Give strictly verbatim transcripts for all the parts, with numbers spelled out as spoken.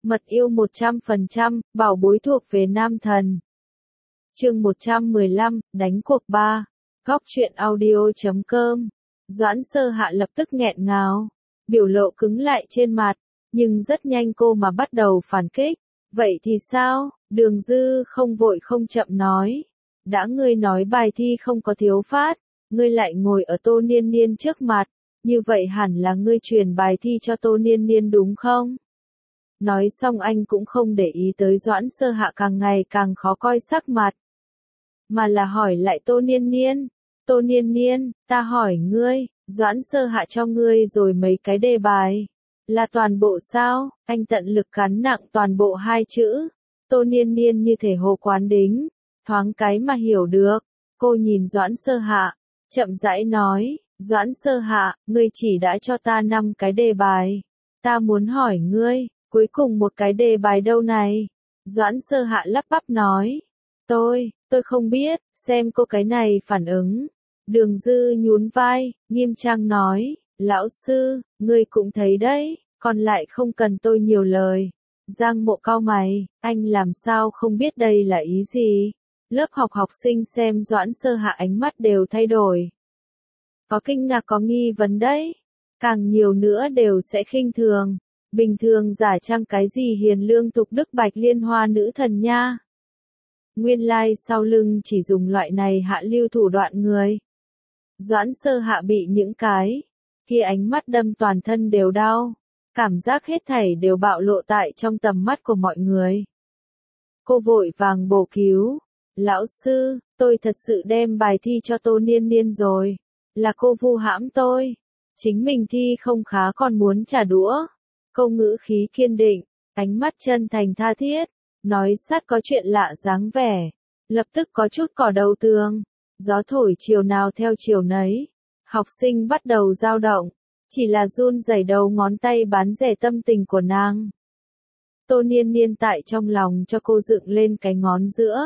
Mật yêu một trăm phần trăm, bảo bối thuộc về nam thần. Chương một trăm mười lăm, đánh cuộc ba. Góc truyện audio chấm com. Doãn Sơ Hạ lập tức nghẹn ngào, biểu lộ cứng lại trên mặt, nhưng rất nhanh cô mà bắt đầu phản kích. Vậy thì sao? Đường Dư không vội không chậm nói. Đã ngươi nói bài thi không có thiếu phát, ngươi lại ngồi ở Tô Niên Niên trước mặt, như vậy hẳn là ngươi truyền bài thi cho Tô Niên Niên đúng không? Nói xong anh cũng không để ý tới Doãn Sơ Hạ càng ngày càng khó coi sắc mặt, mà là hỏi lại Tô Niên Niên. Tô Niên Niên, ta hỏi ngươi, Doãn Sơ Hạ cho ngươi rồi mấy cái đề bài, là toàn bộ sao? Anh tận lực cắn nặng toàn bộ hai chữ. Tô Niên Niên như thể hồ quán đính, thoáng cái mà hiểu được. Cô nhìn Doãn Sơ Hạ, chậm rãi nói, Doãn Sơ Hạ, ngươi chỉ đã cho ta năm cái đề bài. Ta muốn hỏi ngươi, cuối cùng một cái đề bài đâu này? Doãn Sơ Hạ lắp bắp nói, tôi, tôi không biết, xem cô cái này phản ứng. Đường Dư nhún vai, nghiêm trang nói, lão sư, ngươi cũng thấy đấy, còn lại không cần tôi nhiều lời. Giang Mộ cau mày, anh làm sao không biết đây là ý gì? Lớp học học sinh xem Doãn Sơ Hạ ánh mắt đều thay đổi. Có kinh ngạc có nghi vấn đấy, càng nhiều nữa đều sẽ khinh thường. Bình thường giả trang cái gì hiền lương tục đức bạch liên hoa nữ thần nha. Nguyên lai like sau lưng chỉ dùng loại này hạ lưu thủ đoạn người. Doãn Sơ Hạ bị những cái kia ánh mắt đâm toàn thân đều đau, cảm giác hết thảy đều bạo lộ tại trong tầm mắt của mọi người. Cô vội vàng bổ cứu, lão sư, tôi thật sự đem bài thi cho Tô Niên Niên rồi, là cô vu hãm tôi, chính mình thi không khá còn muốn trả đũa. Câu ngữ khí kiên định, ánh mắt chân thành tha thiết, nói sát có chuyện lạ dáng vẻ, lập tức có chút cỏ đầu tường. Gió thổi chiều nào theo chiều nấy, học sinh bắt đầu dao động, chỉ là run rẩy đầu ngón tay bán rẻ tâm tình của nàng. Tô Niên Niên tại trong lòng cho cô dựng lên cái ngón giữa.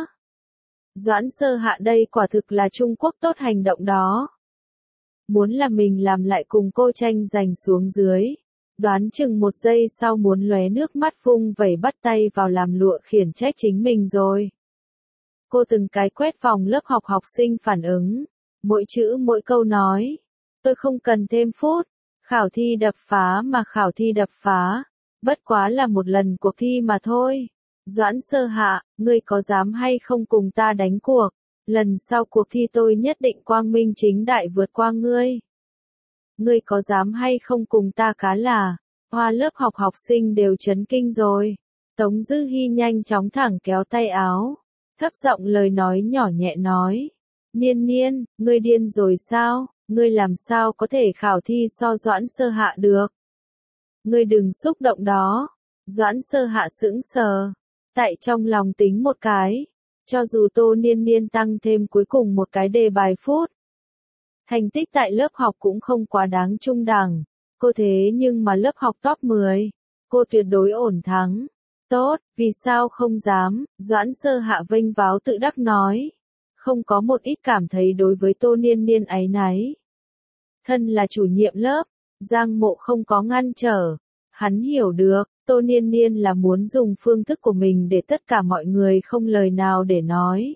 Doãn Sơ Hạ đây quả thực là Trung Quốc tốt hành động đó. Muốn là mình làm lại cùng cô tranh giành xuống dưới. Đoán chừng một giây sau muốn lóe nước mắt vung vẩy bắt tay vào làm lụa khiển trách chính mình rồi. Cô từng cái quét vòng lớp học học sinh phản ứng, mỗi chữ mỗi câu nói, tôi không cần thêm phút, khảo thi đập phá mà khảo thi đập phá, bất quá là một lần cuộc thi mà thôi. Doãn Sơ Hạ, ngươi có dám hay không cùng ta đánh cuộc, lần sau cuộc thi tôi nhất định quang minh chính đại vượt qua ngươi. Ngươi có dám hay không cùng ta cá là, hoa lớp học học sinh đều chấn kinh rồi. Tống Dư Hi nhanh chóng thẳng kéo tay áo, thấp giọng lời nói nhỏ nhẹ nói, Niên Niên, ngươi điên rồi sao, ngươi làm sao có thể khảo thi so Doãn Sơ Hạ được. Ngươi đừng xúc động đó. Doãn Sơ Hạ sững sờ, tại trong lòng tính một cái, cho dù Tô Niên Niên tăng thêm cuối cùng một cái đề bài phút. Thành tích tại lớp học cũng không quá đáng trung đẳng, cô thế nhưng mà lớp học top mười, cô tuyệt đối ổn thắng. Tốt, vì sao không dám, Doãn Sơ Hạ vênh váo tự đắc nói. Không có một ít cảm thấy đối với Tô Niên Niên áy náy. Thân là chủ nhiệm lớp, Giang Mộ không có ngăn trở. Hắn hiểu được, Tô Niên Niên là muốn dùng phương thức của mình để tất cả mọi người không lời nào để nói.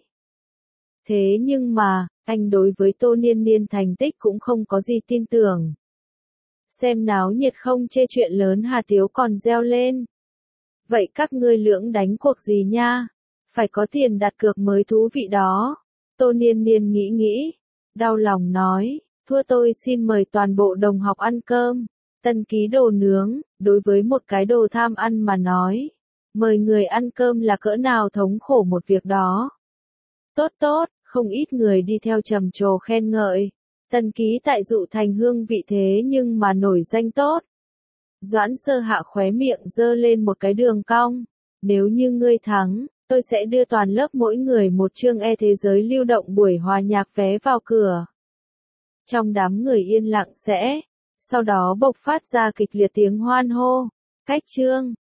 Thế nhưng mà, anh đối với Tô Niên Niên thành tích cũng không có gì tin tưởng. Xem náo nhiệt không chê chuyện lớn Hà Tiếu còn reo lên. Vậy các ngươi lưỡng đánh cuộc gì nha? Phải có tiền đặt cược mới thú vị đó. Tô Niên Niên nghĩ nghĩ, đau lòng nói, thua tôi xin mời toàn bộ đồng học ăn cơm. Tân ký đồ nướng, đối với một cái đồ tham ăn mà nói, mời người ăn cơm là cỡ nào thống khổ một việc đó. Tốt tốt, không ít người đi theo trầm trồ khen ngợi. Tân ký tại Dụ Thành hương vị thế nhưng mà nổi danh tốt. Doãn Sơ Hạ khóe miệng giơ lên một cái đường cong. Nếu như ngươi thắng, tôi sẽ đưa toàn lớp mỗi người một chương e thế giới lưu động buổi hòa nhạc vé vào cửa. Trong đám người yên lặng sẽ, sau đó bộc phát ra kịch liệt tiếng hoan hô. Cách chương,